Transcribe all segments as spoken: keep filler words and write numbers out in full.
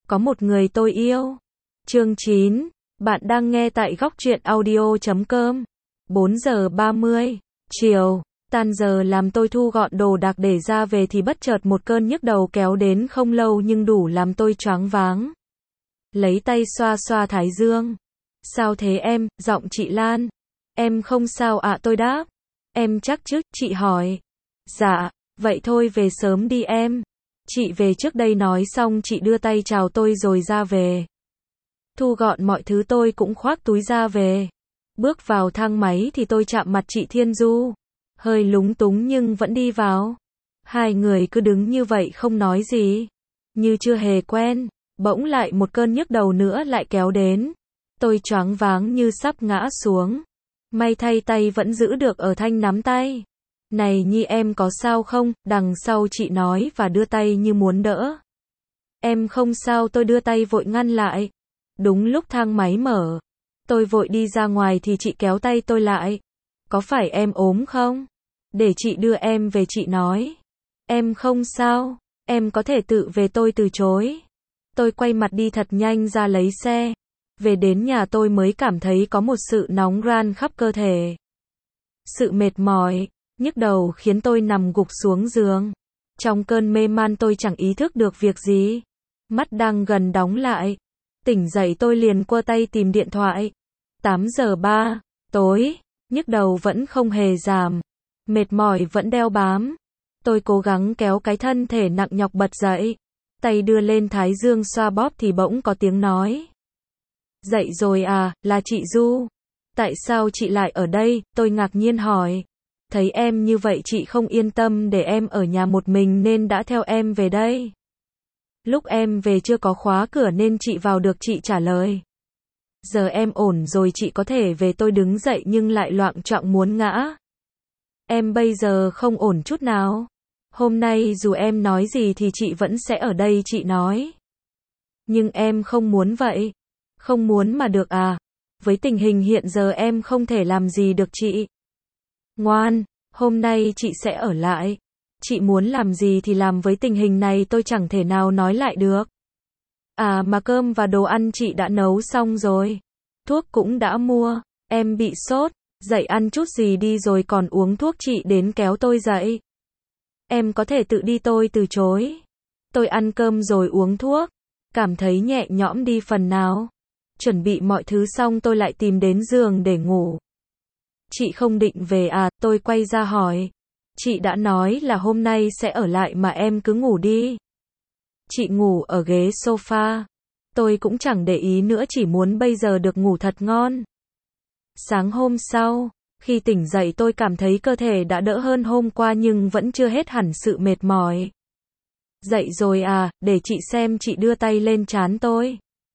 Có một người tôi yêu. Chương chín. Bạn đang nghe tại góc truyện audio chấm com. bốn giờ ba mươi. Chiều. Tan giờ làm tôi thu gọn đồ đạc để ra về thì bất chợt một cơn nhức đầu kéo đến không lâu nhưng đủ làm tôi choáng váng. Lấy tay xoa xoa thái dương. Sao thế em? Giọng chị Lan. Em không sao ạ, tôi đáp. Em chắc chứ? Chị hỏi. Dạ. Vậy thôi về sớm đi em. Chị về trước đây, nói xong chị đưa tay chào tôi rồi ra về. Thu gọn mọi thứ tôi cũng khoác túi ra về. Bước vào thang máy thì tôi chạm mặt chị Thiên Du. Hơi lúng túng nhưng vẫn đi vào. Hai người cứ đứng như vậy không nói gì. Như chưa hề quen. Bỗng lại một cơn nhức đầu nữa lại kéo đến. Tôi choáng váng như sắp ngã xuống. May thay tay vẫn giữ được ở thanh nắm tay. Này Nhi, em có sao không? Đằng sau chị nói và đưa tay như muốn đỡ. Em không sao, tôi đưa tay vội ngăn lại. Đúng lúc thang máy mở. Tôi vội đi ra ngoài thì chị kéo tay tôi lại. Có phải em ốm không? Để chị đưa em về, chị nói. Em không sao, em có thể tự về, tôi từ chối. Tôi quay mặt đi thật nhanh ra lấy xe. Về đến nhà tôi mới cảm thấy có một sự nóng ran khắp cơ thể. Sự mệt mỏi, nhức đầu khiến tôi nằm gục xuống giường. Trong cơn mê man tôi chẳng ý thức được việc gì. Mắt đang gần đóng lại. Tỉnh dậy tôi liền quơ tay tìm điện thoại. tám giờ ba, tối, nhức đầu vẫn không hề giảm. Mệt mỏi vẫn đeo bám. Tôi cố gắng kéo cái thân thể nặng nhọc bật dậy. Tay đưa lên thái dương xoa bóp thì bỗng có tiếng nói. Dậy rồi à, là chị Du. Tại sao chị lại ở đây? Tôi ngạc nhiên hỏi. Thấy em như vậy chị không yên tâm để em ở nhà một mình nên đã theo em về đây. Lúc em về chưa có khóa cửa nên chị vào được, chị trả lời. Giờ em ổn rồi chị có thể về. Tôi đứng dậy nhưng lại loạng choạng muốn ngã. Em bây giờ không ổn chút nào. Hôm nay dù em nói gì thì chị vẫn sẽ ở đây, chị nói. Nhưng em không muốn vậy. Không muốn mà được à? Với tình hình hiện giờ em không thể làm gì được chị. Ngoan, hôm nay chị sẽ ở lại. Chị muốn làm gì thì làm, với tình hình này tôi chẳng thể nào nói lại được. À mà cơm và đồ ăn chị đã nấu xong rồi. Thuốc cũng đã mua. Em bị sốt. Dậy ăn chút gì đi rồi còn uống thuốc, chị đến kéo tôi dậy. Em có thể tự đi, tôi từ chối. Tôi ăn cơm rồi uống thuốc. Cảm thấy nhẹ nhõm đi phần nào. Chuẩn bị mọi thứ xong tôi lại tìm đến giường để ngủ. Chị không định về à? Tôi quay ra hỏi. Chị đã nói là hôm nay sẽ ở lại mà em cứ ngủ đi. Chị ngủ ở ghế sofa. Tôi cũng chẳng để ý nữa, chỉ muốn bây giờ được ngủ thật ngon. Sáng hôm sau, khi tỉnh dậy tôi cảm thấy cơ thể đã đỡ hơn hôm qua nhưng vẫn chưa hết hẳn sự mệt mỏi. Dậy rồi à, để chị xem, chị đưa tay lên trán tôi.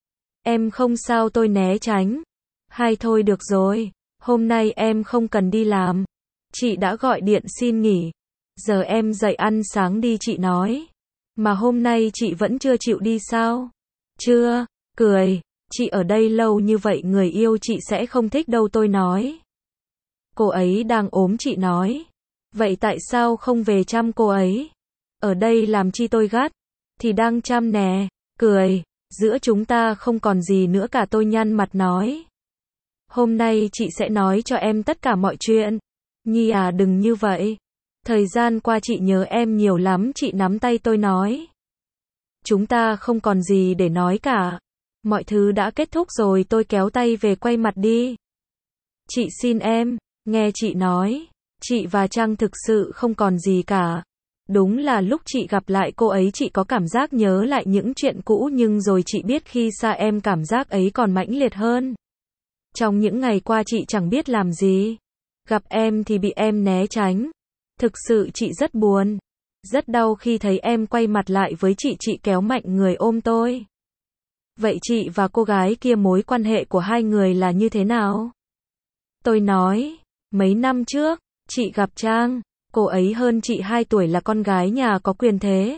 Em không sao, tôi né tránh. Hay thôi được rồi, hôm nay em không cần đi làm. Chị đã gọi điện xin nghỉ. Giờ em dậy ăn sáng đi, chị nói. Mà hôm nay chị vẫn chưa chịu đi sao? Chưa, cười. Chị ở đây lâu như vậy người yêu chị sẽ không thích đâu, tôi nói. Cô ấy đang ốm, chị nói. Vậy tại sao không về chăm cô ấy? Ở đây làm chi, tôi gắt. Thì đang chăm nè, cười. Giữa chúng ta không còn gì nữa cả, tôi nhăn mặt nói. Hôm nay chị sẽ nói cho em tất cả mọi chuyện. Nhi à, đừng như vậy. Thời gian qua chị nhớ em nhiều lắm, chị nắm tay tôi nói. Chúng ta không còn gì để nói cả. Mọi thứ đã kết thúc rồi, tôi kéo tay về quay mặt đi. Chị xin em, nghe chị nói. Chị và Trang thực sự không còn gì cả. Đúng là lúc chị gặp lại cô ấy chị có cảm giác nhớ lại những chuyện cũ, nhưng rồi chị biết khi xa em cảm giác ấy còn mãnh liệt hơn. Trong những ngày qua chị chẳng biết làm gì. Gặp em thì bị em né tránh. Thực sự chị rất buồn. Rất đau khi thấy em quay mặt lại với chị, chị kéo mạnh người ôm tôi. Vậy chị và cô gái kia, mối quan hệ của hai người là như thế nào? Tôi nói, mấy năm trước, chị gặp Trang. Cô ấy hơn chị hai tuổi, là con gái nhà có quyền thế.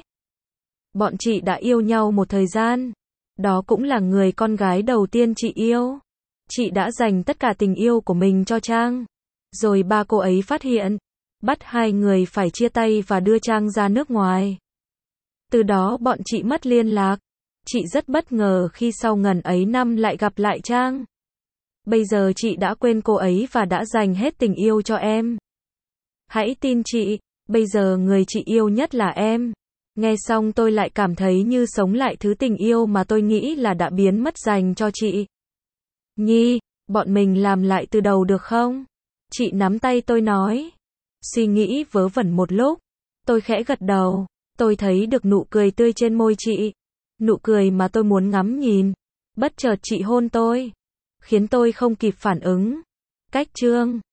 Bọn chị đã yêu nhau một thời gian. Đó cũng là người con gái đầu tiên chị yêu. Chị đã dành tất cả tình yêu của mình cho Trang. Rồi ba cô ấy phát hiện, bắt hai người phải chia tay và đưa Trang ra nước ngoài. Từ đó bọn chị mất liên lạc. Chị rất bất ngờ khi sau ngần ấy năm lại gặp lại Trang. Bây giờ chị đã quên cô ấy và đã dành hết tình yêu cho em. Hãy tin chị, bây giờ người chị yêu nhất là em. Nghe xong tôi lại cảm thấy như sống lại thứ tình yêu mà tôi nghĩ là đã biến mất dành cho chị. Nhi, bọn mình làm lại từ đầu được không? Chị nắm tay tôi nói. Suy nghĩ vớ vẩn một lúc. Tôi khẽ gật đầu. Tôi thấy được nụ cười tươi trên môi chị. Nụ cười mà tôi muốn ngắm nhìn. Bất chợt chị hôn tôi. Khiến tôi không kịp phản ứng. Cách Trương.